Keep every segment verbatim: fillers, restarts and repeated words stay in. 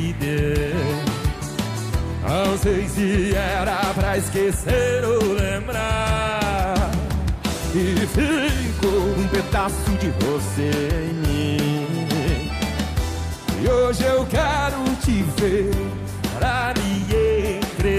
me deu. Não sei se era pra esquecer ou lembrar, e ficou um pedaço de você em mim. E hoje eu quero te ver pra me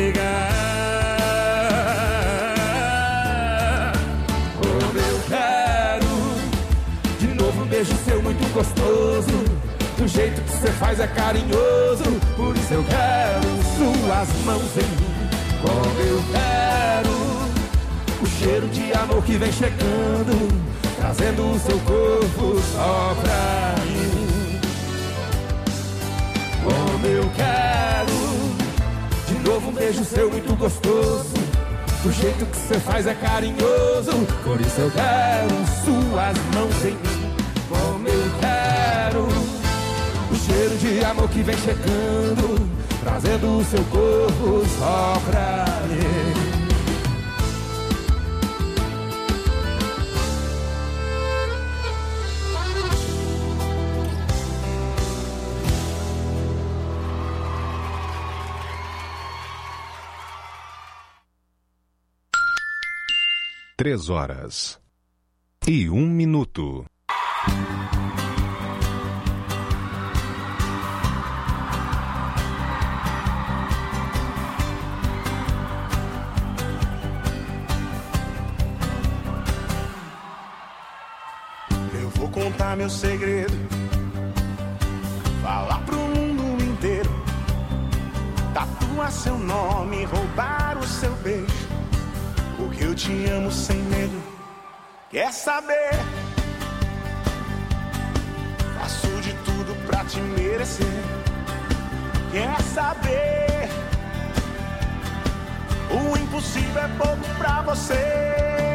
entregar. Como eu quero de novo um beijo seu muito gostoso. Do jeito que você faz é carinhoso. Por isso eu quero suas mãos em mim. Como eu quero o cheiro de amor que vem chegando, trazendo o seu corpo só pra mim. Como eu quero de novo um beijo seu muito gostoso. Do jeito que você faz é carinhoso. Por isso eu quero suas mãos em mim. Como eu quero o cheiro de amor que vem chegando, trazendo o seu corpo só pra mim. Três horas e um minuto. Contar meu segredo, falar pro mundo inteiro, tatuar seu nome, roubar o seu beijo, porque eu te amo sem medo. Quer saber? Faço de tudo pra te merecer. Quer saber? O impossível é pouco pra você.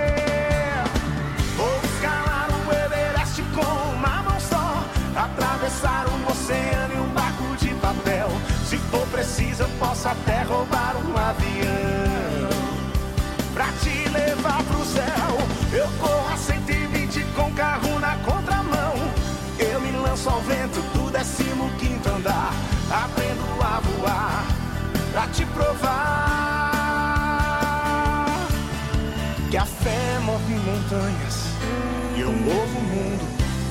Vou escalar o Everest com uma mão só, atravessar um oceano e um barco de papel. Se for preciso eu posso até roubar um avião pra te levar pro céu. Eu corro a cento e vinte com carro na contramão. Eu me lanço ao vento do décimo quinto andar. Aprendo a voar pra te provar que a fé move montanhas e eu movo o mundo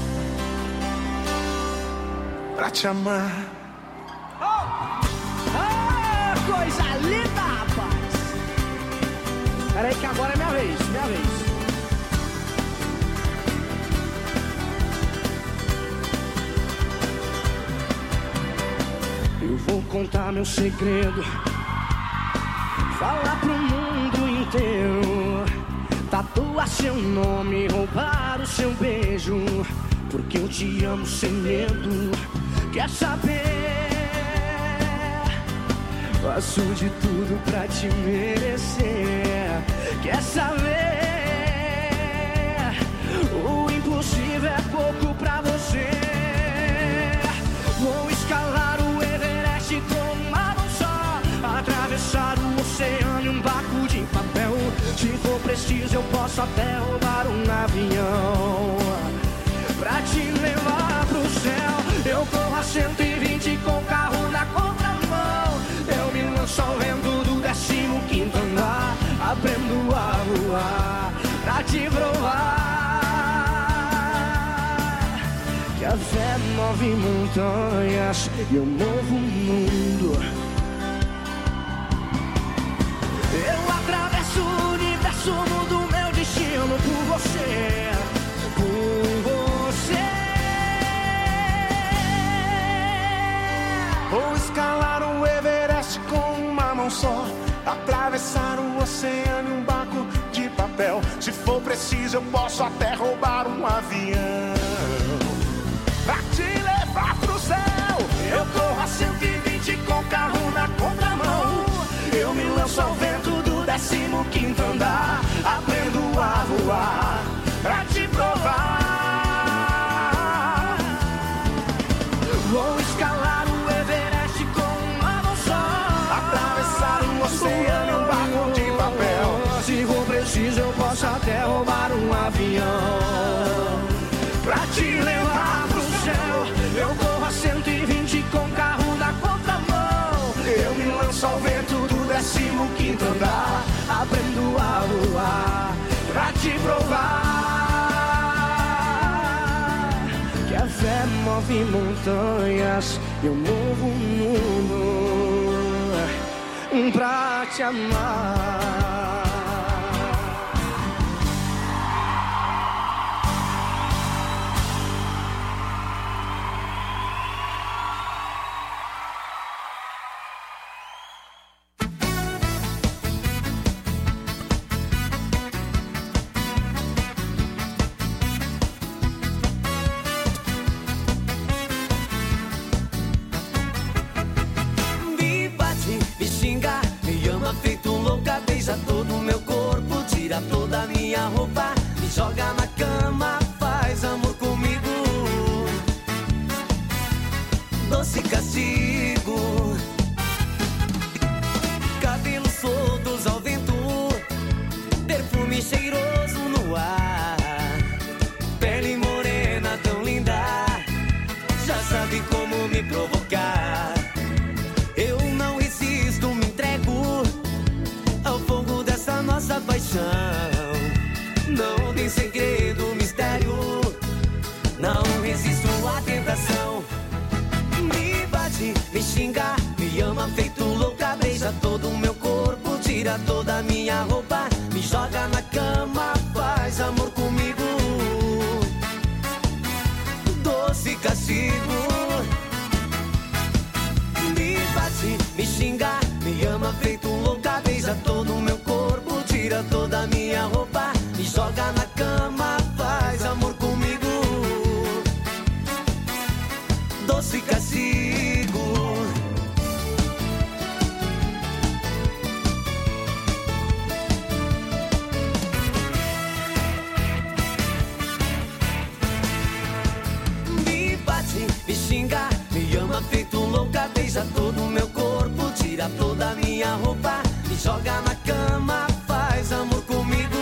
pra te amar. Oh! Ah, coisa linda, rapaz! Peraí que agora é minha vez, minha vez. Eu vou contar meu segredo, falar pro mundo inteiro, tatuar seu nome, roubar o seu beijo, porque eu te amo sem medo. Quer saber? Faço de tudo pra te merecer. Quer saber? O impossível é pouco pra você. Vou escalar o Everest com uma mão só, atravessar o oceano e um barco de papel. Se for preciso eu posso até roubar um avião pra te levar pro céu. Eu corro a cento e vinte com o carro na contramão. Eu me lanço ao vento do décimo quinto andar. Aprendo a voar pra te provar que a fé move montanhas e eu movo o mundo. Eu atravesso o universo, mudo meu destino por você, por você. Vou escalar o Everest com uma mão só, atravessar o oceano e um barco de papel. Se for preciso eu posso até roubar um avião pra te levar pro céu. Eu corro a cento e vinte com o carro na contramão. Eu me lanço ao vento do décimo quinto andar. Aprendo a voar pra te provar. Vou escalar o Everest com uma mão só, atravessar um oceano e um barco de papel. Se for preciso eu posso até roubar um avião pra te levar pro céu. Eu corro a cento e vinte com carro na contramão. andar, aprendo a voar pra te provar que a fé move montanhas e um novo mundo pra te amar. Feito louca, beija todo o meu corpo, tira toda a minha roupa, me joga na cama, faz amor comigo. Doce castigo, cabelos soltos ao vento, perfume cheiroso no ar, pele morena tão linda, já sabe como me provocar. Eu não resisto, me entrego ao fogo dessa nossa paixão. Não tem segredo, mistério, não resisto à tentação. Me bate, me xinga, me ama feito louca, beija todo o meu corpo, tira toda a minha roupa, me joga na cama, faz amor comigo. Doce castigo, me xinga, me ama feito louca, beija todo o meu corpo, tira toda a minha roupa, me joga na cama, faz amor comigo. Doce castigo, me bate, me xinga, me ama feito louca, beija todo o meu corpo, tira toda a minha roupa, me joga na cama, faz amor comigo.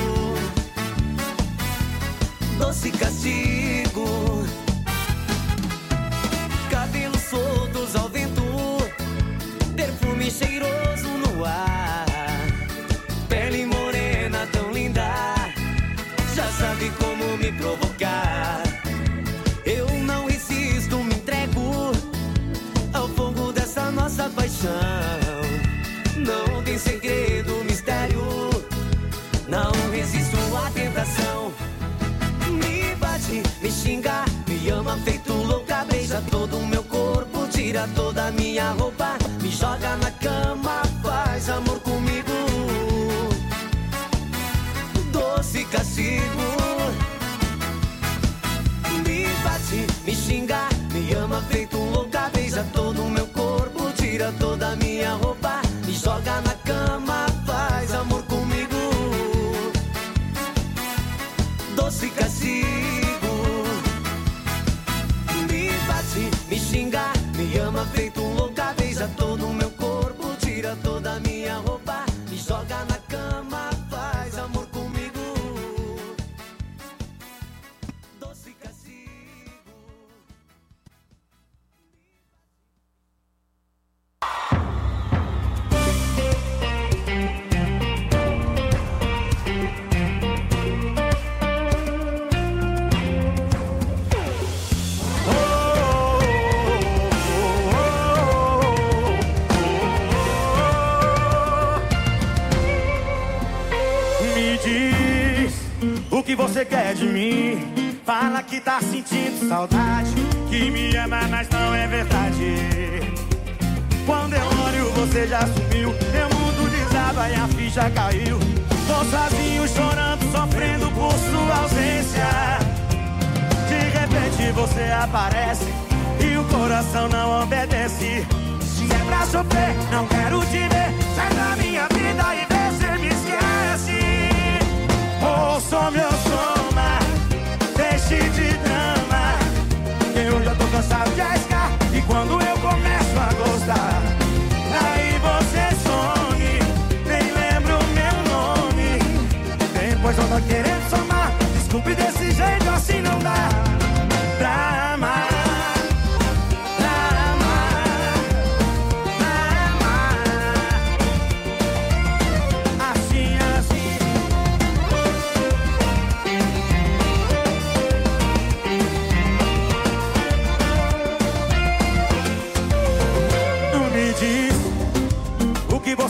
Doce castigo, cabelos soltos ao vento, perfume cheiroso no ar, pele morena tão linda, já sabe como me provocar. Eu não resisto, me entrego ao fogo dessa nossa paixão. Não tem segredo, mistério, não resisto à tentação. Me bate, me xinga, me ama feito louca, beija todo o meu corpo, tira toda a minha roupa, me joga na cama, faz amor comigo. Doce castigo, me bate, me xinga, me ama feito louca, beija todo o meu corpo, tira toda a minha roupa, me joga na cama, faz amor comigo. Doce castigo, me bate, me xinga, me ama feito louca, beija todo o meu corpo, tira toda a minha roupa, me joga na cama, faz amor comigo. Doce castigo. O que você quer de mim? Fala que tá sentindo saudade, que me ama, mas não é verdade. Quando eu olho você já sumiu, meu mundo desaba e a ficha caiu. Tô sozinho chorando, sofrendo por sua ausência. De repente você aparece e o coração não obedece. Se é pra sofrer, não quero te ver. Sai da minha vida e vê se me esquece. Ouça meu soma, deixe de drama. Eu já tô cansado de arriscar, e quando eu começo a gostar, aí você some, nem lembro meu nome. Depois eu tô querendo somar, desculpe desse jeito, assim não dá pra amar. Pra amar, pra amar.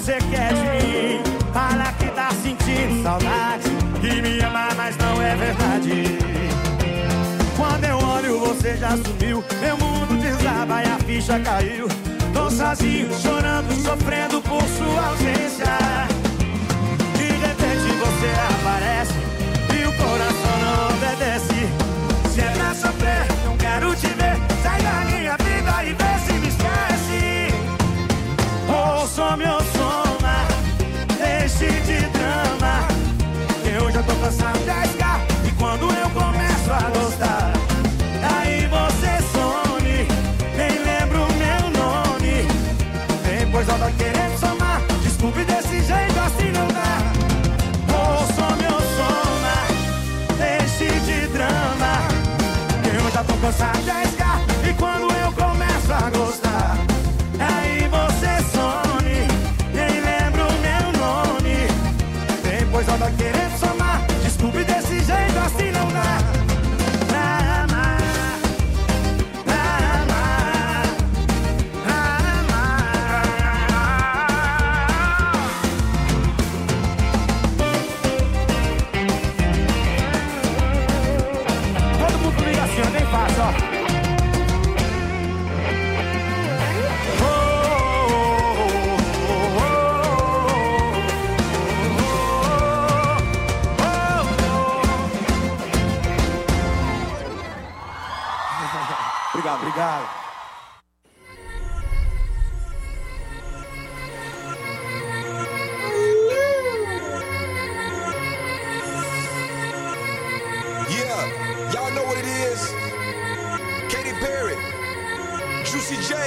você quer de mim? Fala que tá sentindo saudade, que me ama, mas não é verdade. Quando eu olho, você já sumiu, meu mundo desaba e a ficha caiu. Tô sozinho, chorando, sofrendo por sua ausência. De repente você aparece e o coração não obedece. Se é pra sofrer, não quero te ver. Sai da minha vida e vê se me esquece. Ou some ou soma, deixe de drama. Eu já tô cansado de arriscar, e quando eu começo a gostar, aí você some, nem lembro meu nome. Depois ela vai querendo somar, desculpe desse jeito assim não dá. Ou some ou soma, deixe de drama. Eu já tô cansado de arriscar, e quando eu começo a gostar, aí você some, nem lembro meu nome. Depois ela vai querendo somar, desculpe desse jeito assim não dá. Pra amar, pra amar, pra amar. Todo mundo comigo assim, ó, bem fácil, ó. Obrigado, obrigado. Yeah, y'all know what it is. Katy Perry, Juicy J.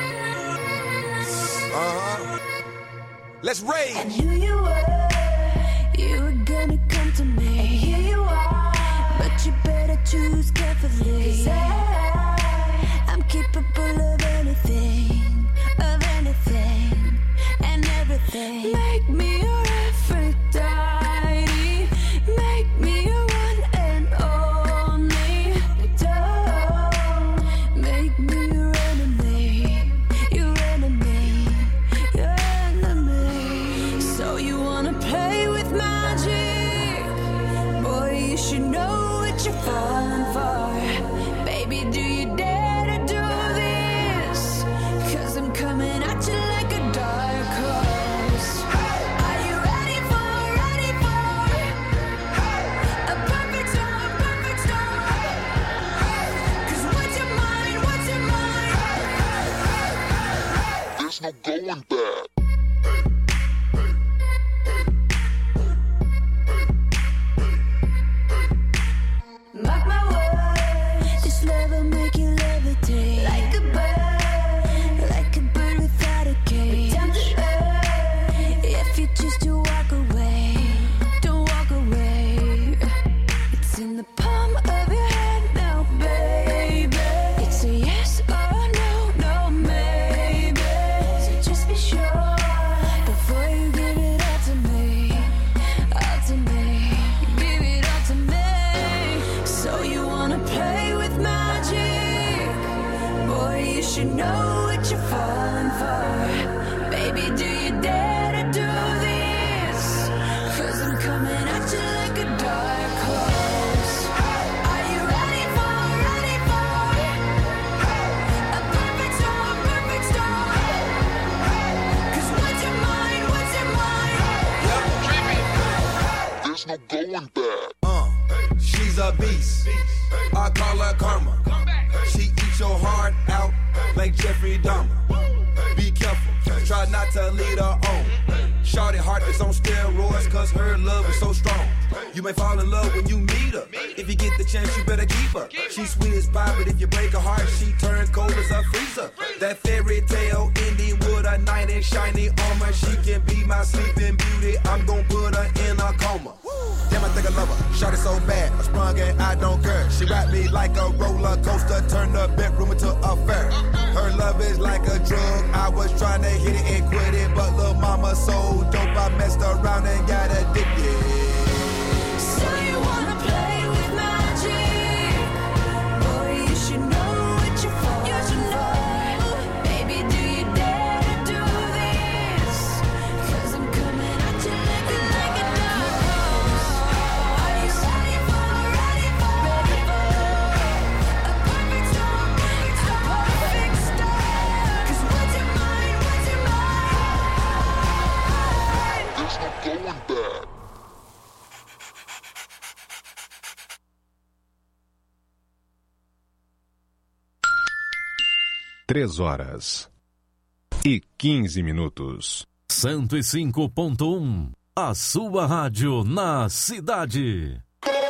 Uh-huh. Let's rage. I knew you were, you were gonna come to me. And here you are, but you better choose carefully. 'Cause I, I'm capable of anything, of anything, and everything. Make me your Aphrodite, make me your one and only. Don't make me your enemy, your enemy, your enemy. So you wanna play with magic? Boy, you should know what you're falling for. Baby, do you dare to do this? 'Cause I'm coming at you like a dark horse. Are you ready for, ready for a perfect storm, perfect storm? 'Cause what's your mind, what's your mind? There's no going back. Mark my words, this love will make you levitate like a bird, like a bird without a cage. Down to earth, if you choose to walk away, don't walk away. It's in the palm of your hand now, baby. It's a yes or no, no maybe. So just be sure before you give it all to me, all to me, give it all to me. So you wanna play with magic? Boy, you should know what you're falling for. Baby, do you dare to do this? 'Cause I'm coming at you like a dark horse. Are you ready for, ready for a perfect storm, perfect storm? 'Cause what's your mind, what's your mind? There's no going back. Uh, she's a beast. I call her karma. She eats your heart out like Jeffrey Dahmer. Be careful, try not to lead her on. Shawty heart is on steroids, cause her love is so strong. You may fall in love when you meet her. If you get the chance, you better keep her. She's sweet as pie, but if you break her heart, she turns cold as a freezer. That fairy tale ending with a knight in shiny armor. She can be my sleeping beauty. I'm gon' put her in a coma. Damn, I think I love her. Shawty so bad, I sprung and I don't care. She wrapped me like a roller coaster, turned the bedroom into a fair. Her love is like a drug. I was trying to hit it and quit it, but lil' mama so dope, I messed around and got addicted. So you wanna play with magic? Boy, you should know what you're falling for. Baby, do you dare to do this? três horas e quinze minutos. cento e cinco ponto um, a sua rádio na cidade.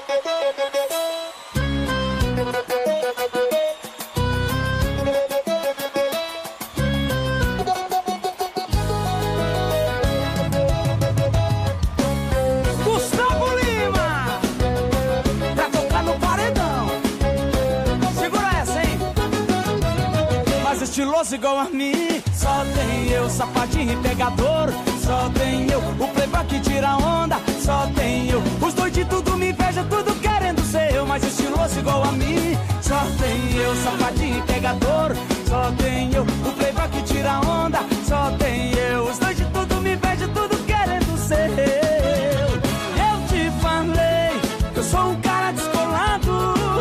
Gustavo Lima, pra tocar no paredão. Segura essa, hein? Mas estiloso igual a mim, só tem eu, safadinho e pegador. Só tem eu, o playboy que tira onda. Só tem eu, os dois de tudo me inveja, tudo querendo ser eu. Mas estiloso igual a mim, só tem eu, safadinho e pegador. Só tem eu, o playboy que tira onda. Só tem eu, os dois de tudo me inveja, tudo querendo ser eu. Eu te falei que eu sou um cara descolado.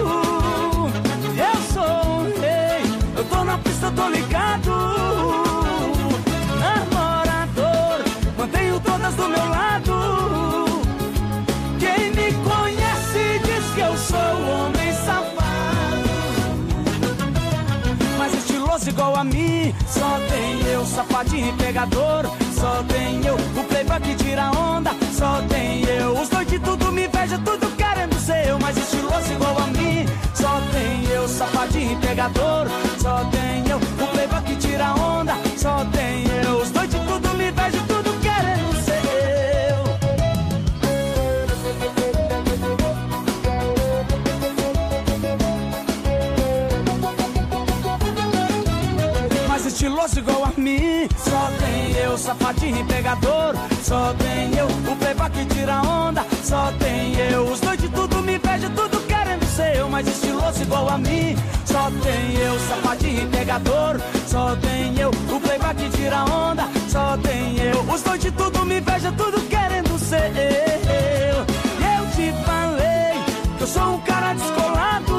Eu sou um rei, eu tô na pista, eu tô ligado. Namorador, mantenho todas do meu lado. Quem me conhece diz que eu sou homem safado. Mas estiloso igual a mim, só tem eu, safadinho e pegador. Só tem eu, o playboy que tira onda. Só tem eu, os dois de tudo me inveja, tudo querendo ser eu. Mas estiloso igual a mim, só tem eu, safadinho e pegador. Só tem eu, o playboy que tira onda. Só tem eu, os dois de tudo me inveja, tudo querendo ser eu. Mas estiloso igual a mim, só tem eu, safadinho e pegador. Só tem eu, o playboy que tira onda. Só tem eu, os dois de tudo me inveja, tudo querendo ser eu. Mas estiloso igual a mim, só tem eu, safadinho e pegador. Só tem eu, o playboy que tira onda. Só tem eu, os dois de tudo me inveja, tudo querendo ser eu. Eu te falei que eu sou um cara descolado.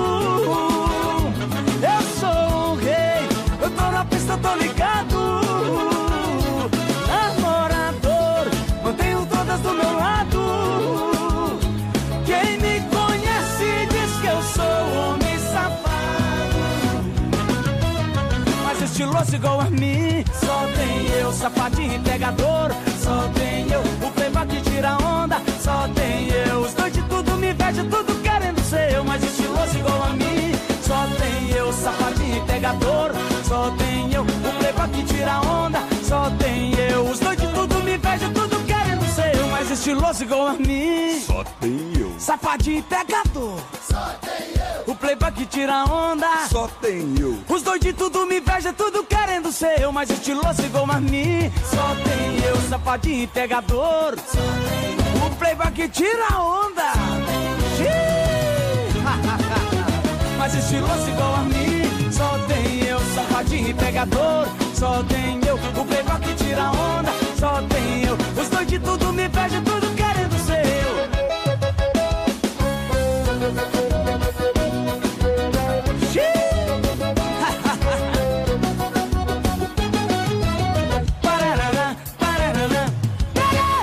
Eu sou um rei, eu tô na pista, eu tô ligado. Namorador, mantenho todas do meu lado. Quem me conhece diz que eu sou homem safado. Mas estiloso igual a mim, só tem eu, safadinho e pegador. Só tem eu, o playboy que tira onda. Só tem eu, os dois de tudo me inveja, tudo querendo ser eu. Mas estiloso igual a mim, só tem eu, safadinho e pegador. Só tem eu, o playboy que tira onda. Só tem eu, os dois de tudo me inveja, tudo querendo ser eu. Mas estiloso igual a mim, Só tem eu, safadinho e pegador. Só tem eu, o playboy que tira onda. só tem eu, Os dois de tudo me inveja, tudo querendo ser eu. Mas estiloso igual a mim, só tem eu, safadinho e pegador. O playboy que tira onda. Xiii. Mas estiloso igual a mim, só tem eu, safadinho e pegador. Só tem eu, o playboy que tira onda. Só tem eu, os dois de tudo me inveja, tudo querendo ser eu. Parará, parará, parará.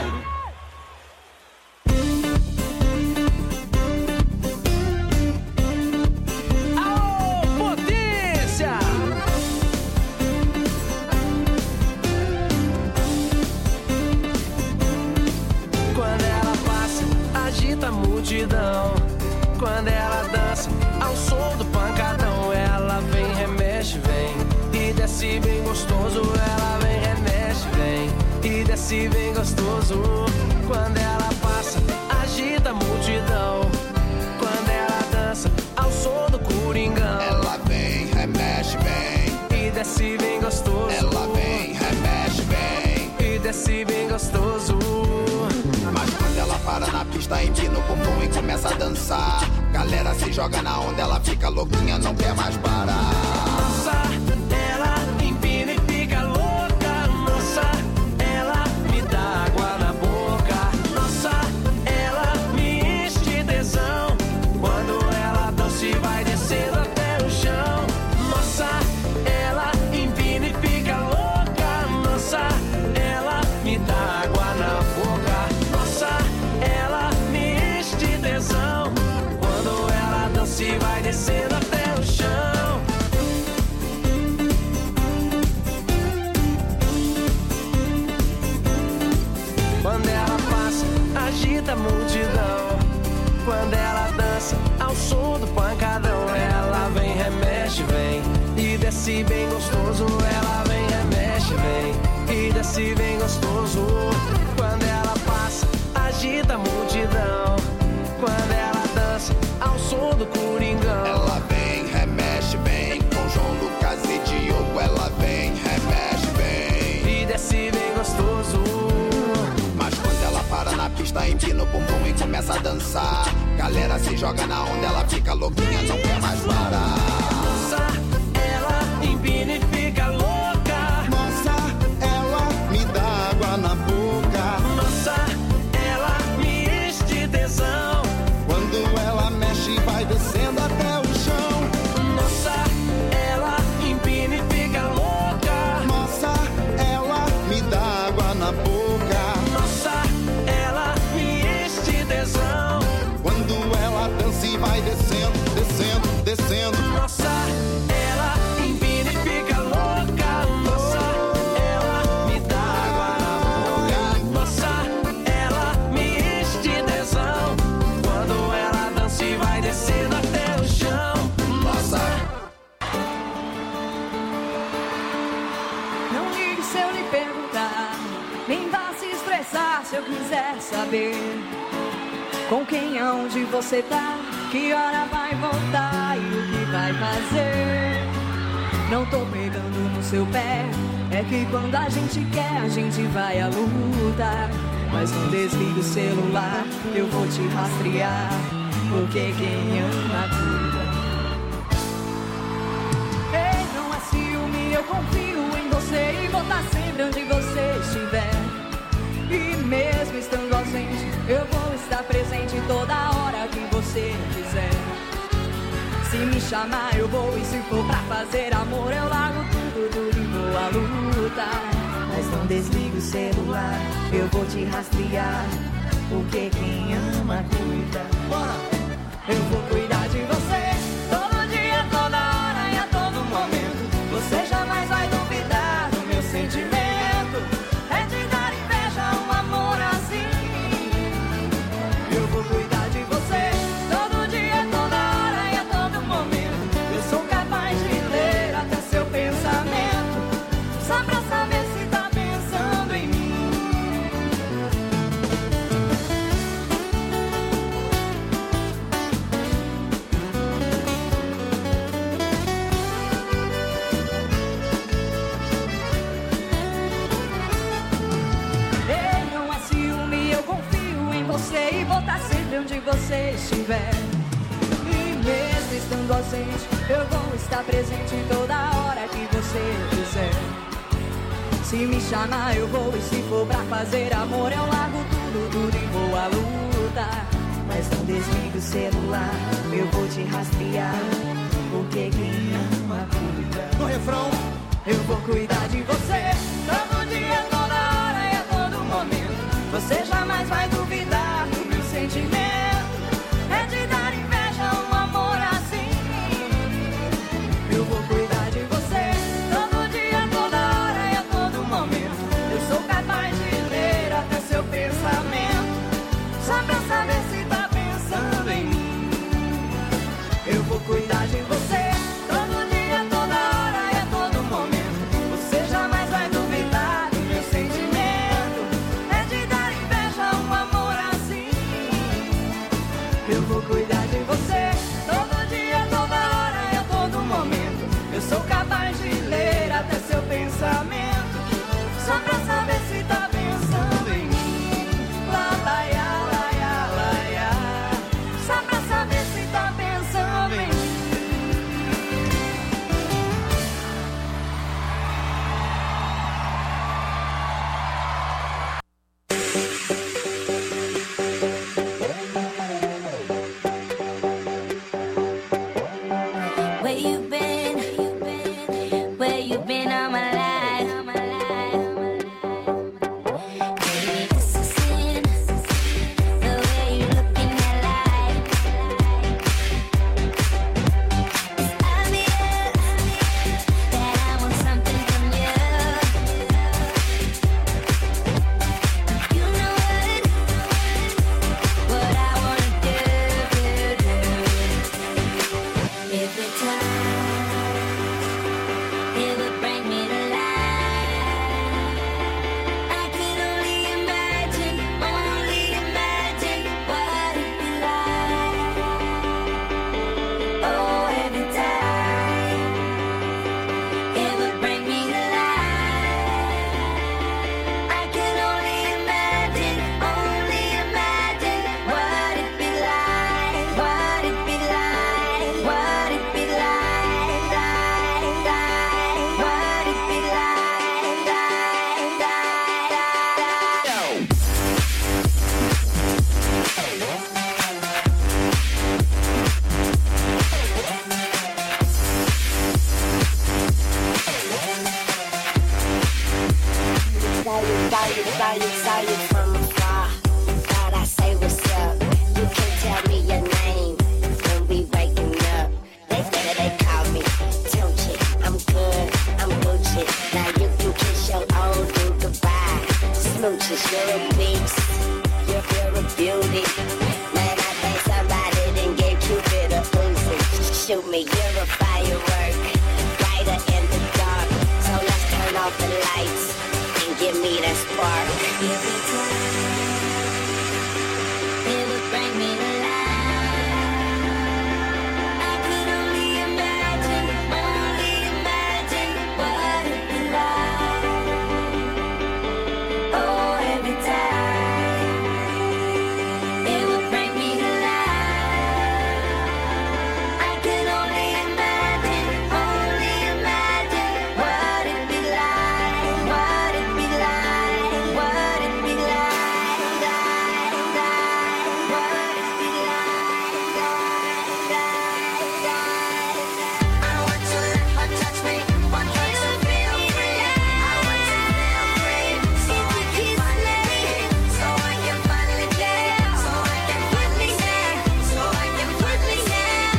Aô, potência! Quando ela passa, agita a multidão. Quando ela dança, ao som do pancadão, ela vem, remexe, vem e desce bem gostoso. Ela vem, remexe, vem e desce bem gostoso. Quando ela passa, agita a multidão. Quando ela dança, ao som do coringão, Ela vem, remexe bem. e desce bem gostoso. Ela vem, remexe bem. e desce bem gostoso. Mas quando ela para na pista, empina o bumbum e começa a dançar. Galera se joga na onda, ela fica louquinha, não quer mais parar. Nossa, ela empina e fica louca. Nossa, ela me dá água na boca. Nossa, ela me enche de tesão. Quando ela dança e vai descendo até o chão. Nossa, ela empina e fica louca. Nossa, ela me dá água na boca. Nossa, ela me enche de tesão. Quando ela dança e vai descendo até o chão. agita a multidão. Quando ela dança ao som do pancadão, ela vem, remexe, vem e desce bem gostoso. Ela vem, remexe, vem e desce bem gostoso. Quando ela passa, agita a multidão. Quando ela dança ao som do Coringão, ela vem, remexe, vem com João Lucas e Diogo. Ela vem, remexe, vem e desce bem gostoso. Mas quando ela para na pista, empina o bumbum e começa a dançar, galera se joga na onda, ela fica louquinha, não quer mais parar. Nossa, ela empina e fica louca. Nossa, ela me dá água na boca. Nossa, ela me enche de tesão. Quando ela mexe, vai descendo até o chão. Nossa, ela empina e fica louca. Nossa, ela me dá água na boca. Nossa, ela me enche de tesão. Quando ela dança e vai descendo, descendo, descendo. Nossa, ela empina e fica louca. Nossa, ela me dá água na boca. Nossa, ela me enche de tesão. Quando ela dança e vai descendo até o chão. Nossa. Não ligue se eu lhe perguntar, nem vá se estressar se eu quiser saber com quem, aonde você tá, que hora vai voltar e o que vai fazer. Não tô pegando no seu pé, é que quando a gente quer a gente vai à luta. Mas não desliga o celular, eu vou te rastrear, porque quem ama cuida. Ei, não é ciúme, eu confio em você e vou estar sempre onde você estiver. E mesmo estando ausente, eu vou estar presente toda hora que você quiser. Se me chamar eu vou, e se for pra fazer amor eu largo tudo, tudo e vou à luta. Mas não desligue o celular, eu vou te rastrear, porque quem ama cuida. Eu vou cuidar de você todo dia, toda hora e a todo momento. Você jamais vai duvidar do meu sentimento. É de dar inveja um amor assim. Eu vou cuidar de você todo dia, toda hora e a todo momento. Eu sou capaz de ler até seu pensamento, só pra saber se tá pensando em mim. Ei, não é ciúme, eu confio em você e vou estar sempre onde você estiver. E mesmo estando ausente, eu vou estar presente toda hora que você quiser. Se me chamar eu vou, e se for pra fazer amor eu largo tudo, tudo e vou à luta. Mas não desligue o celular, eu vou te rastrear, porque quem ama cuida. No refrão, eu vou cuidar de você todo dia, toda hora e a todo momento. Você jamais vai duvidar do meu sentimento. É de dar inveja um amor assim. Eu vou cuidar de você todo dia, toda hora e a todo momento. Eu sou capaz de ler até seu pensamento, só pra saber se tá pensando em mim. Eu vou cuidar de você todo dia, toda hora e a todo momento. Você jamais vai duvidar do meu sentimento. É de dar inveja um amor assim. Eu vou cuidar de você todo dia, toda hora e a todo momento. Eu sou capaz de ler até seu pensamento, só pra saber se tá pensando em mim. Lá, lá, ya, lá, ya, lá, ya. Só pra saber se tá pensando em mim. Where you been? Where you been all my life? Maybe this is it, the way you look in my life. It's obvious that I want something from you. You know what? saw you, saw you from afar. Thought I say what's up. You can tell me your name when we waking up. They say they call me Tunchi. I'm good, I'm Gucci. Now you can kiss your old dude goodbye. Smooches, you're a beast. You're, you're a beauty. Man, I think somebody done gave Cupid a Uzi. Shoot me, you're a firework. Brighter in the dark. So let's turn off the lights and give me that spark. Every time it would bring me to life. I could only imagine, only imagine what it'd be like. Oh, every time it would bring me to life. I could only imagine, only imagine what it'd be like, what it'd be like, what it'd be like, like, like, what it'd be like, like, like, like. I want to let her touch me, want her to feel free. I want to feel free, so I can finally, so I can finally dance, so I can finally stand, so I can finally stand.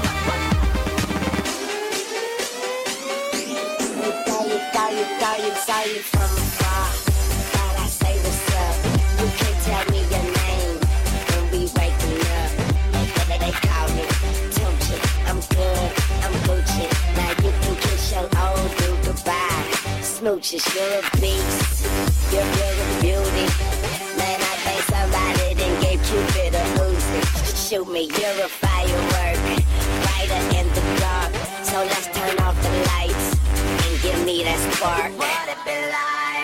Saw you, saw you, saw you, saw you from afar. Thought I say what's up. You can tell me your name when we waking up. They, they, they call me Tunchi. I'm good, I'm Gucci. Now you can kiss your old dude goodbye. Smooches, you're a beast. You're, you're a beauty. Man, I think somebody done gave Cupid a Uzi. Shoot me, you're a firework. Brighter in the dark. So let's turn off the lights and give me that spark. What it be like?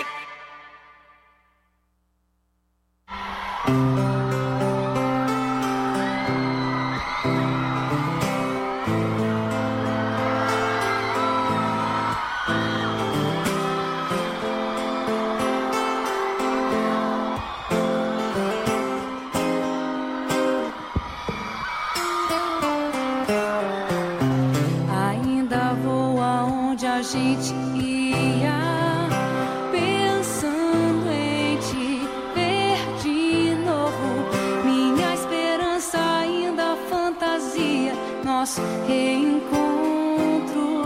Ainda vou aonde a gente ia, pensando em te ver de novo. Minha esperança ainda fantasia nosso reencontro.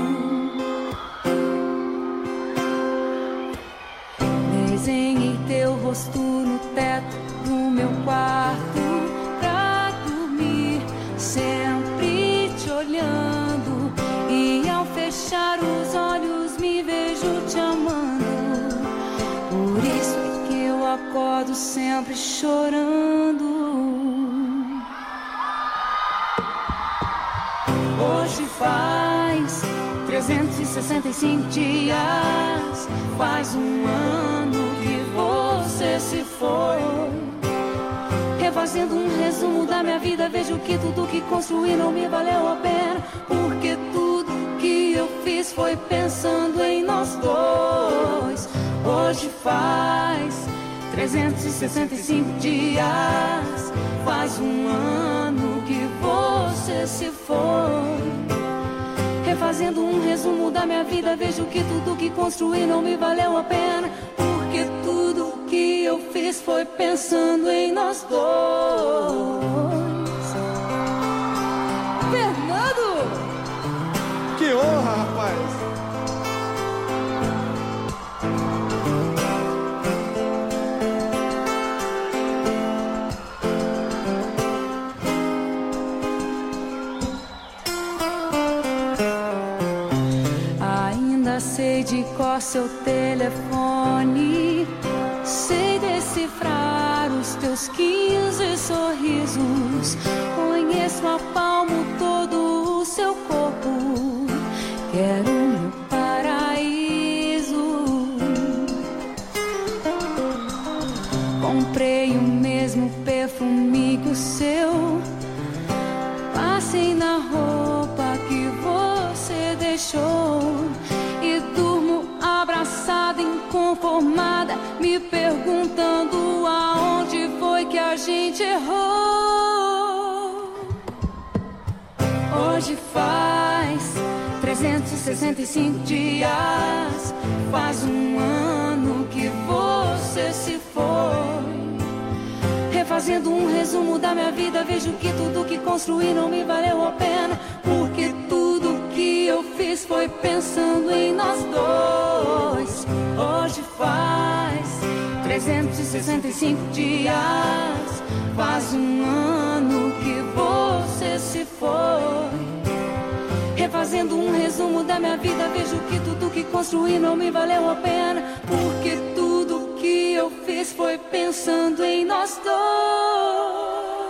Desenhei teu rosto no teto do meu quarto pra dormir, sempre te olhando. E ao fechar os olhos me vejo te amando. Por isso é que eu acordo sempre chorando. Hoje faz trezentos e sessenta e cinco dias, faz um ano que você se foi. Refazendo um resumo da minha vida, vejo que tudo que construí não me valeu a pena, porque tudo que eu fiz foi pensando em nós dois. Hoje faz trezentos e sessenta e cinco dias, faz um ano que você se foi. Refazendo um resumo da minha vida, vejo que tudo que construí não me valeu a pena, porque tudo que eu fiz foi pensando em nós dois. Fernando! Que honra, rapaz! Ainda sei de cor seu telefone, sei decifrar os teus quinze sorrisos, conheço a palmo todo o seu corpo, quero meu paraíso. Comprei o mesmo perfume que o seu, passei na roupa que você deixou e durmo abraçada, inconformada, me perguntando aonde foi que a gente errou. Hoje faz trezentos e sessenta e cinco dias, faz um ano que você se Refazendo um resumo da minha vida, vejo que tudo que construí não me valeu a pena, porque tudo que eu fiz foi pensando em nós dois. Hoje faz trezentos e sessenta e cinco dias, faz um ano que você se foi. Refazendo um resumo da minha vida, vejo que tudo que construí não me valeu a pena, porque tudo que eu fiz foi pensando em nós dois.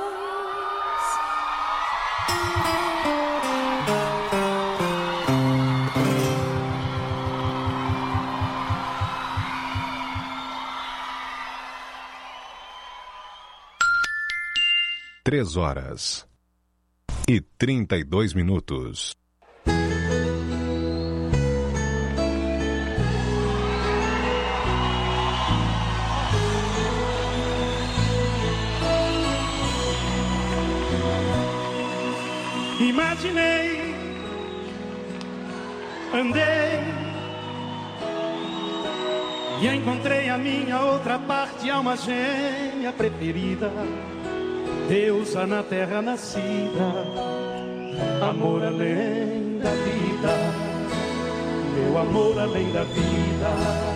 Três horas e trinta e dois minutos. Imaginei, andei e encontrei a minha outra parte, alma gêmea preferida, deusa na terra nascida, amor além da vida, meu amor além da vida.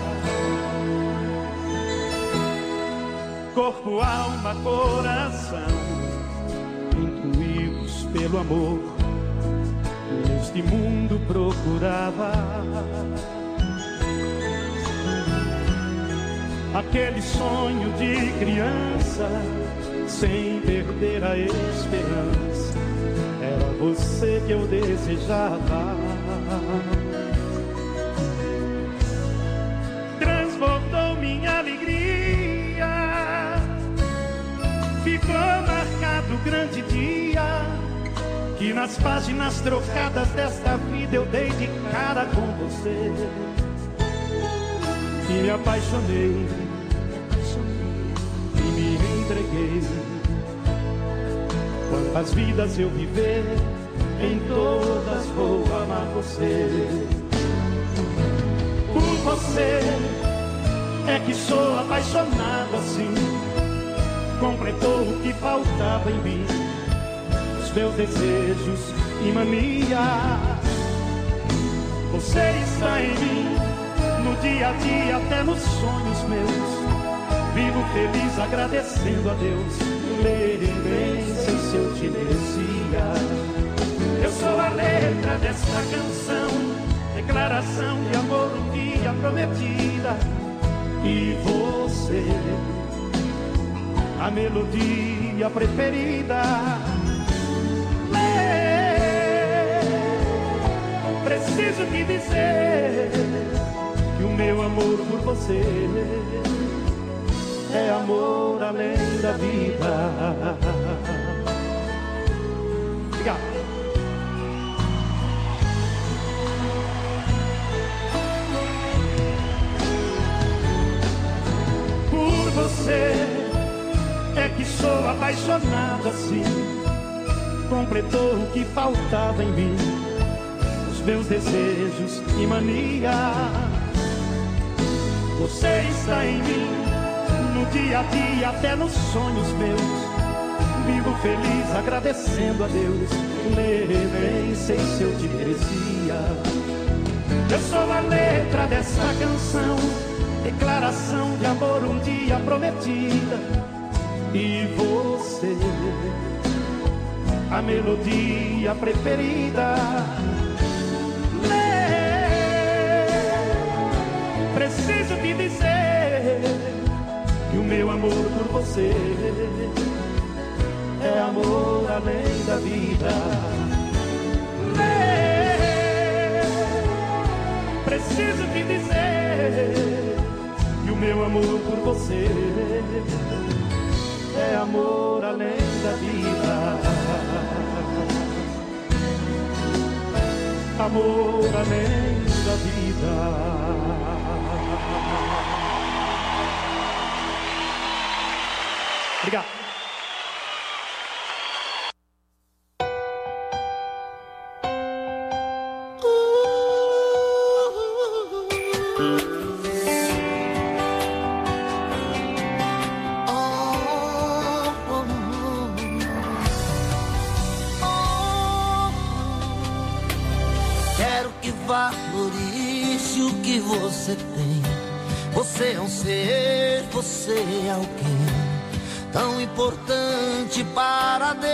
Corpo, alma, coração, intuídos pelo amor, neste mundo procurava aquele sonho de criança, sem perder a esperança. Era você que eu desejava. Transbordou minha alegria, ficou marcado o grande dia que nas páginas trocadas desta vida eu dei de cara com você. E me apaixonei, e me entreguei. Quantas vidas eu viver, em todas vou amar você. Por você é que sou apaixonado assim. Completou o que faltava em mim, os meus desejos e manias. Você está em mim, no dia a dia, até nos sonhos meus. Vivo feliz agradecendo a Deus, lembrei-se se eu te merecia. Eu sou a letra desta canção, declaração de amor um dia prometida. E você, a melodia preferida. Preciso te dizer que o meu amor por você é amor além da vida. Obrigado. Por você é que sou apaixonado assim. Completou o que faltava em mim, os meus desejos e mania. Você está em mim, no dia a dia, até nos sonhos meus. Vivo feliz agradecendo a Deus, nem sei se eu te merecia. Eu sou a letra dessa canção, declaração de amor um dia prometida. E você, a melodia preferida. Preciso te dizer que o meu amor por você é amor além da vida. Preciso te dizer que o meu amor por você é amor além da vida. Amor além da vida. Obrigado. Oh, oh, você tem. Você é um ser, você é alguém tão importante para Deus.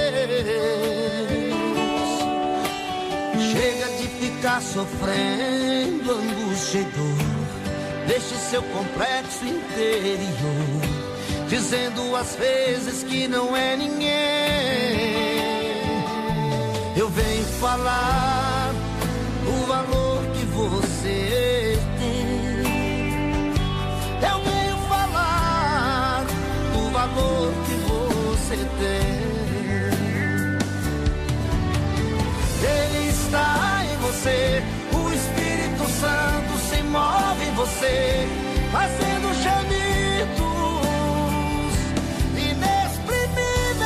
Chega de ficar sofrendo angústia e dor. Deixe seu complexo interior, dizendo às vezes que não é ninguém. Eu venho falar do valor que você tem. Eu venho falar do valor que você tem. Ele está em você, o Espírito Santo se move em você, fazendo gemidos inexprimíveis.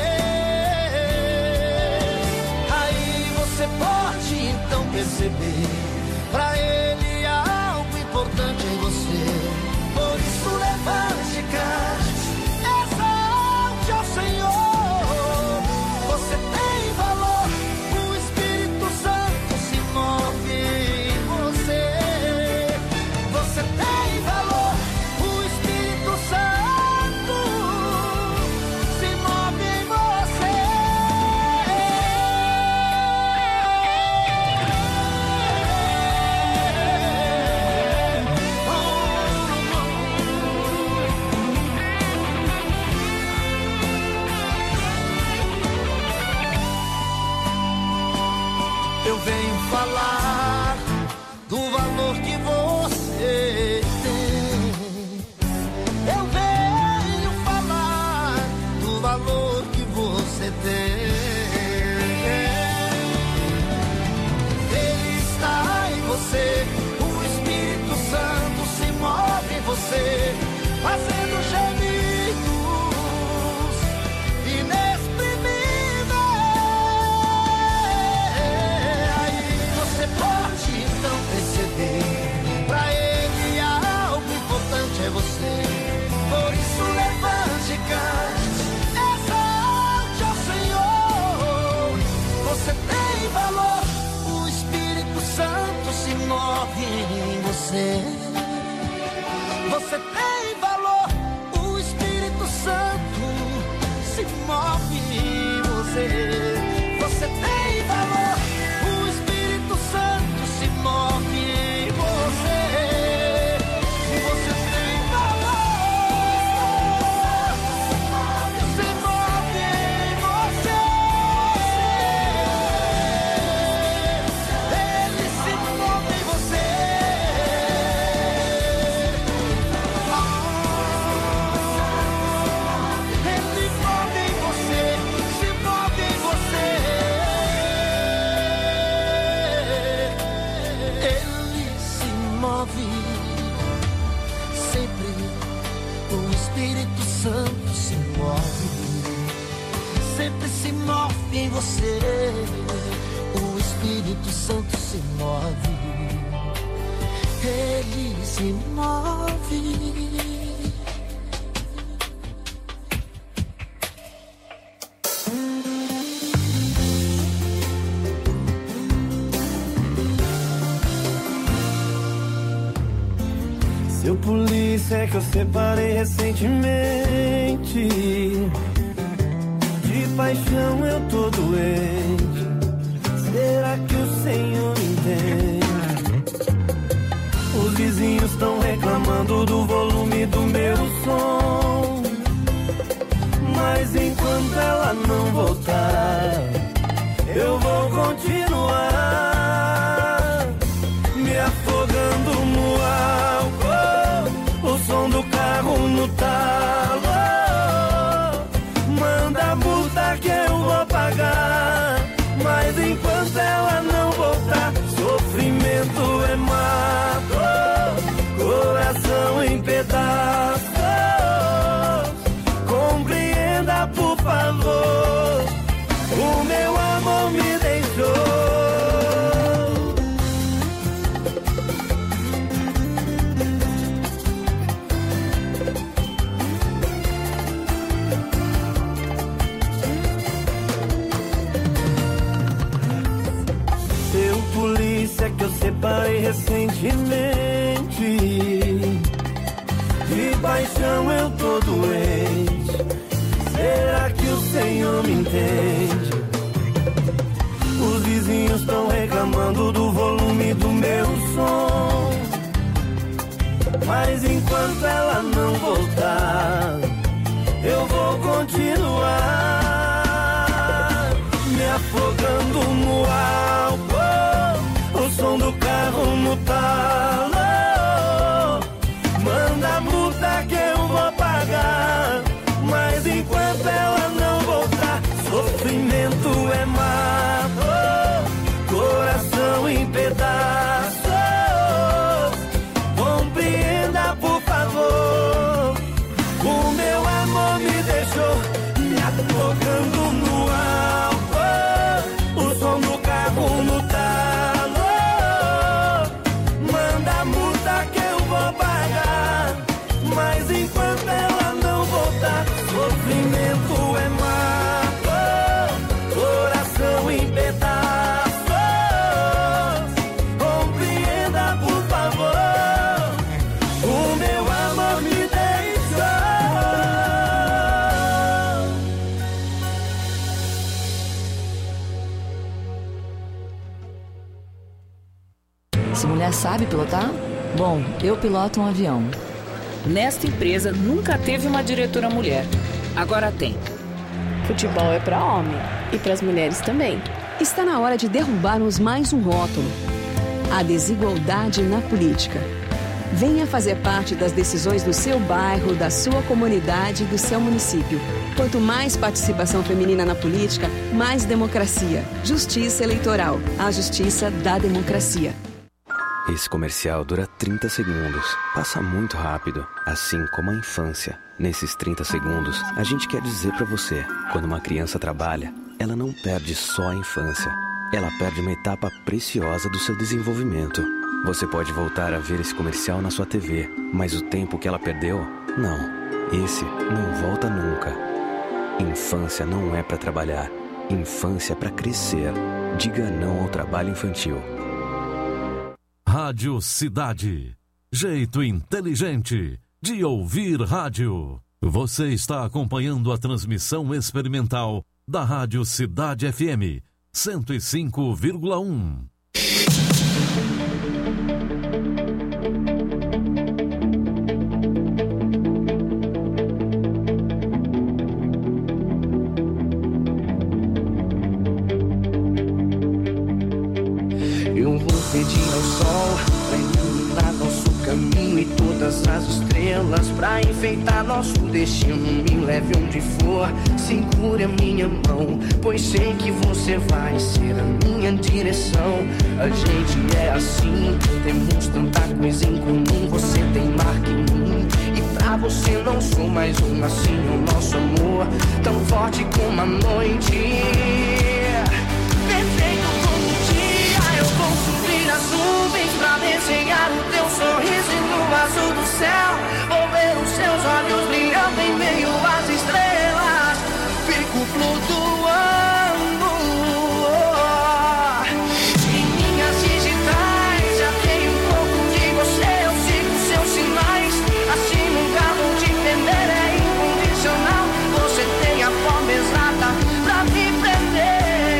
Aí você pode então perceber, pra ele há algo importante em você. Por isso levante e cante, exalte ao Senhor. Você tem valor, o Espírito Santo se move em você. Você tem valor, o Espírito Santo se move em você. Eu venho falar do valor que você tem. Eu venho falar do valor que você tem. Ele está em você, o Espírito Santo se move em você, fazendo gemidos inexprimíveis. Aí você pode então perceber, pra ele há algo importante é você. Por isso levante e cante, exalte ao Senhor. Você tem valor, o Espírito Santo se move em você. Você tem valor, o Espírito Santo se move em você. Você tem valor, o Espírito Santo se move em você. Você tem valor, se move em você. Ele se move em você. Ele move em você, se move em você. Ele se move sempre, o Espírito Santo se move, sempre se move em você. O Espírito Santo se move, ele se move. Seu polícia é que eu separei recentemente. De paixão eu tô doente. Será que o Senhor entende? Os vizinhos estão reclamando do volume do meu som, mas enquanto ela não voltar, eu vou continuar me afogando no álcool, o som do carro no talo. Manda a multa que eu vou pagar, mas enquanto ela não voltar, sofrimento é mato, coração em pedaços. Compreenda, por favor, o meu amor me deixou. paixão eu tô doente. Será que o Senhor me entende? Os vizinhos estão reclamando do volume do meu som, mas enquanto ela não voltar, eu vou continuar me afogando no álcool, o som do carro no talo. Manda a multa que eu vou pagar, mas enquanto ela não voltar, sofrimento é mato, coração em pedaços. Compreenda, por favor, o meu amor me deixou me afogando no álcool, o som do carro no talo. Manda a multa que eu vou pagar, mas enquanto ela não voltar, sofrimento é mato, coração em pedaços. Compreenda, por favor, o meu amor me deixou. Essa mulher sabe pilotar? Bom, eu piloto um avião. Nesta empresa nunca teve uma diretora mulher. Agora tem. Futebol é para homem e para as mulheres também. Está na hora de derrubarmos mais um rótulo: a desigualdade na política. Venha fazer parte das decisões do seu bairro, da sua comunidade e do seu município. Quanto mais participação feminina na política, mais democracia. Justiça Eleitoral. A justiça da democracia. Esse comercial dura trinta segundos. Passa muito rápido, assim como a infância. Nesses trinta segundos, a gente quer dizer pra você: quando uma criança trabalha, ela não perde só a infância. Ela perde uma etapa preciosa do seu desenvolvimento. Você pode voltar a ver esse comercial na sua T V, mas o tempo que ela perdeu, não. Esse não volta nunca. Infância não é pra trabalhar. Infância é pra crescer. Diga não ao trabalho infantil. Rádio Cidade. Jeito inteligente de ouvir rádio. Você está acompanhando a transmissão experimental da Rádio Cidade F M cento e cinco vírgula um. Eu vou pedir ao sol pra iluminar nosso caminho e todas as estrelas pra enfeitar nosso destino. Me leve onde for, segure a minha mão, pois sei que você vai ser a minha direção. A gente é assim, temos tanta coisa em comum. Você tem marca em mim e pra você não sou mais um. Assim o nosso amor, tão forte como a noite, perfeito como o dia. Eu vou subir as nuvens pra desenhar o teu sorriso e no azul do céu vou ver os seus olhos brilhando em meio às estrelas. Fico flutuando em minhas digitais. Já tenho um pouco de você, eu sigo seus sinais. Assim nunca vou te perder, é incondicional. Você tem a forma exata pra me prender.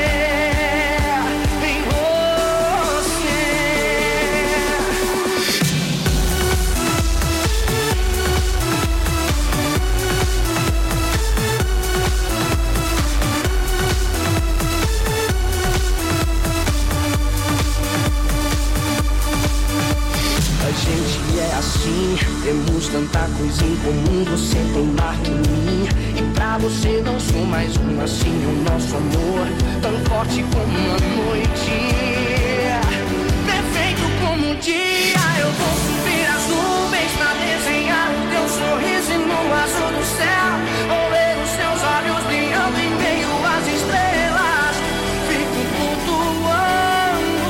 Assim, temos tanta coisa em comum. Você tem marca em mim e pra você não sou mais um. Assim o nosso amor, tão forte como a noite, perfeito como o dia. Eu vou subir as nuvens pra desenhar o teu sorriso e no azul do céu vou ver os seus olhos brilhando em meio às estrelas. Fico flutuando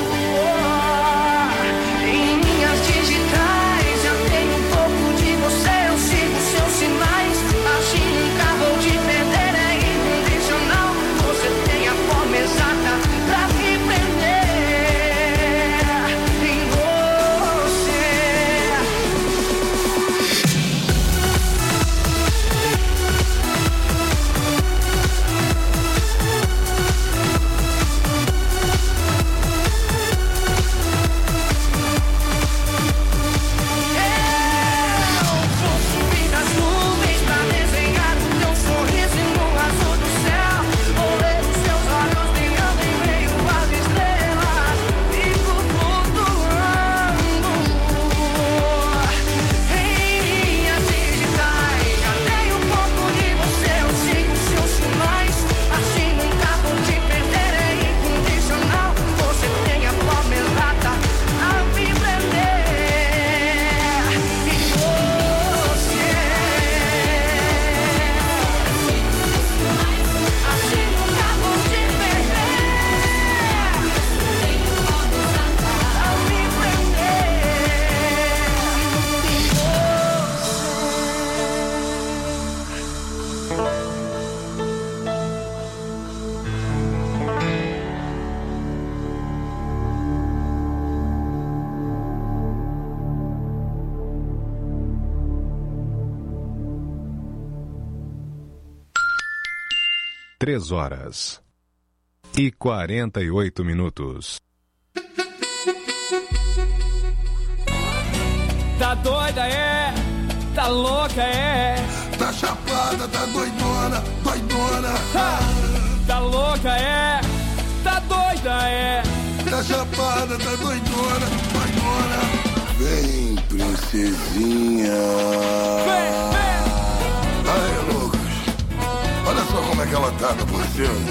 em minhas digitais. Já tenho um pouco de você, eu sigo seus sinais. Assim nunca vou te perder, é incondicional. Você tem a forma exata pra me prender em você. três horas e quarenta e oito minutos. Tá doida, é? Tá louca, é? Tá chapada, tá doidona, doidona. Ha! Tá louca, é? Tá doida, é? Tá chapada, tá doidona, doidona. Vem, princesinha. Vem, vem. Aí, Lucas. Olha só como é que ela tá, meu parceiro.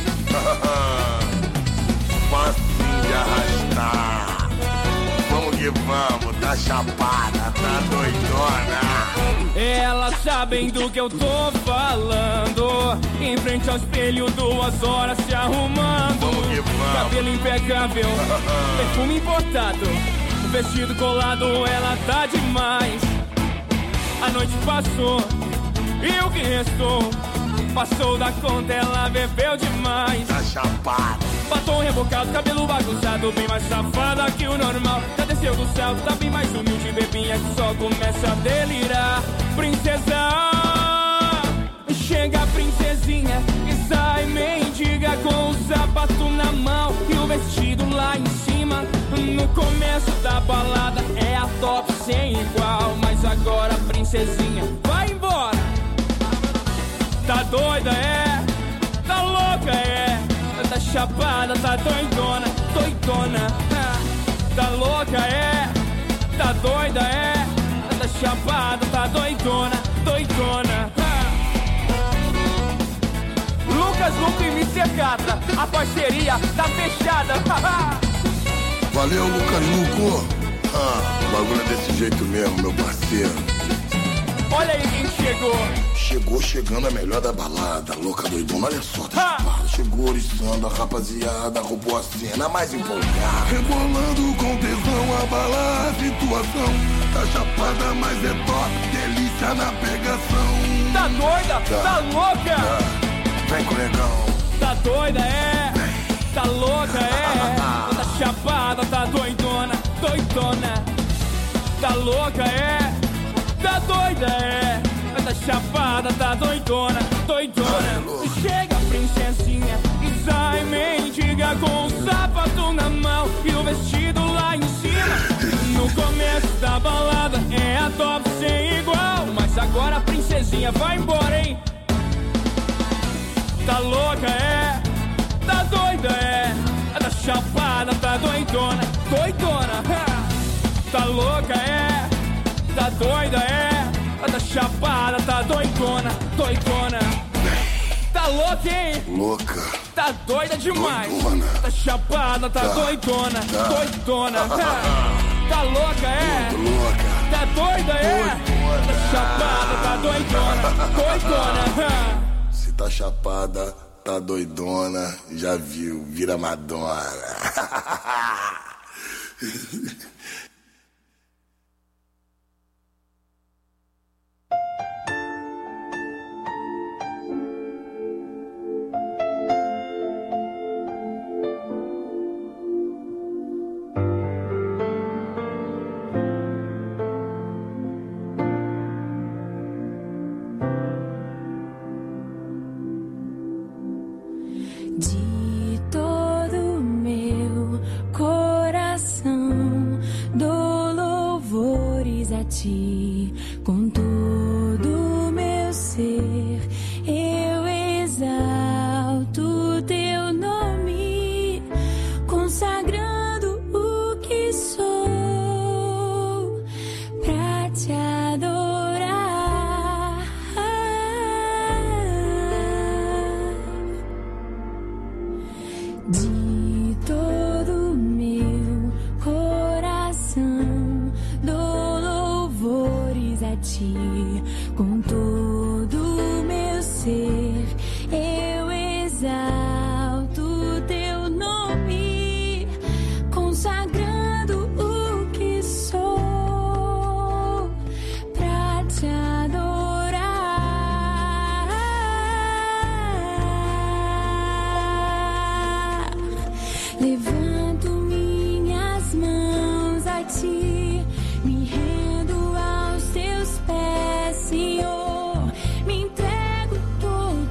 Facinho de arrastar. Vamos que vamos, tá chapada, tá doidona. Elas sabem do que eu tô falando. Em frente ao espelho, duas horas se arrumando. Vamos que vamos. Cabelo impecável, perfume importado, vestido colado, ela tá demais. A noite passou e o que restou passou da conta, ela bebeu demais. Tá chapada. Batom rebocado, cabelo bagunçado, bem mais safada que o normal. Já desceu do céu, tá bem mais humilde, bebinha que só começa a delirar. Princesa, chega a princesinha e sai mendiga com o sapato na mão e o vestido lá em cima. No começo da balada é a top sem igual, mas agora a princesinha vai embora. Tá doida, é? Tá louca, é? Tá chapada, tá doidona, doidona. Tá louca, é? Tá doida, é? Tá chapada, tá doidona, doidona. Lucas Luco e mister Catra, a parceria tá fechada. Valeu, Lucas Luco. Ah, o bagulho é desse jeito mesmo, meu parceiro. Olha aí quem chegou. Chegou chegando a melhor da balada, louca doidona, olha só, tá chapada. Chegou oriçando a rapaziada, roubou a cena mais empolgada. Rebolando com tesão, abalar a situação. Tá chapada, mas é top, delícia na pegação. Tá doida? Tá, tá louca? Tá. Vem com o negão. Tá doida, é? Tá louca, é? Tá chapada, tá doidona, doidona. Tá louca, é? Tá doida, é? Tá chapada, tá doidona, doidona. Chega a princesinha e sai mendiga com o sapato na mão e o vestido lá em cima. No começo da balada é a top sem igual, mas agora a princesinha vai embora, hein? Tá louca, é? Tá doida, é? Tá chapada, tá doidona, doidona. Tá louca, é? Tá doida, é? Tá chapada, tá doidona, doidona. Tá louca, hein? Louca. Tá doida demais. Doidona. Tá chapada, tá, tá. doidona, tá. doidona. Tá louca, é? Louca. Tá doida, é? Doidona. Tá chapada, tá doidona, doidona. Se tá chapada, tá doidona, já viu, vira Madonna. De todo meu coração dou louvores a ti, com todo meu ser eu exalto teu nome, consagrando o que sou pra te adorar. De todo meu coração dou louvores a ti, com todo meu ser eu exalto teu nome, consagrando o que sou pra te adorar. Levanto minhas mãos a ti, me rendo aos teus pés, Senhor. Me entrego todo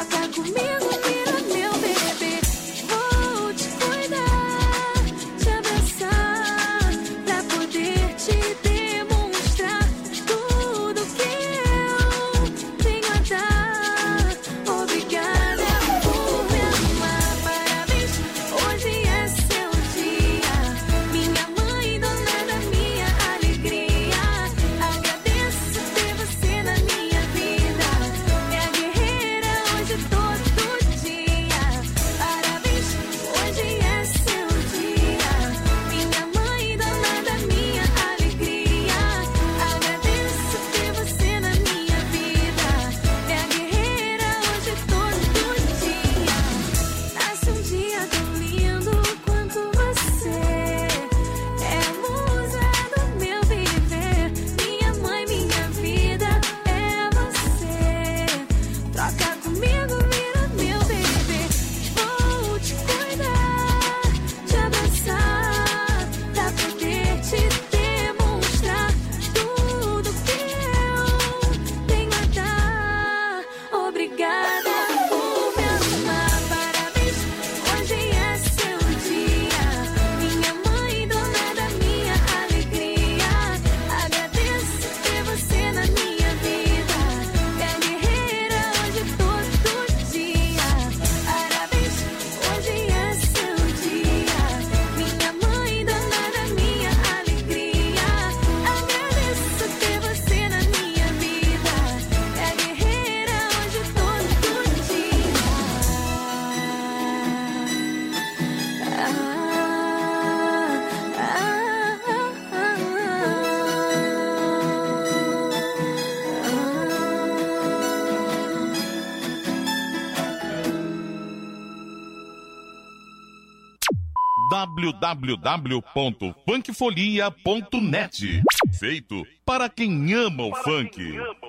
Troca comigo, vira meu bebê. Vou te cuidar, te abraçar, pra poder te demonstrar tudo que eu tenho a dar. Obrigada por me amar, parabéns, hoje é seu dia. Minha mãe, dona da minha alegria. Agradeço ter você na minha vida. Minha guerreira, hoje todo dia. Parabéns, hoje é seu dia. Minha mãe, dona da minha alegria. Agradeço ter você na minha vida. Minha guerreira, hoje todo dia. Nasce um dia tão lindo quanto você. É a musa do meu viver. Minha mãe, minha vida é você. Troca comigo, vira meu bebê. Vou te cuidar, te abraçar, pra poder te demonstrar tudo que eu tenho a dar. Obrigada por me amar, parabéns, hoje é seu dia. Minha mãe, dona da minha alegria. Agradeço ter você na minha vida. Minha guerreira, hoje todo dia. Parabéns, hoje é seu dia. Minha mãe, dona da minha alegria. Agradeço ter você na minha vida. Minha guerreira, hoje todo dia. w w w ponto funkfolia ponto net. Feito para quem ama o funk.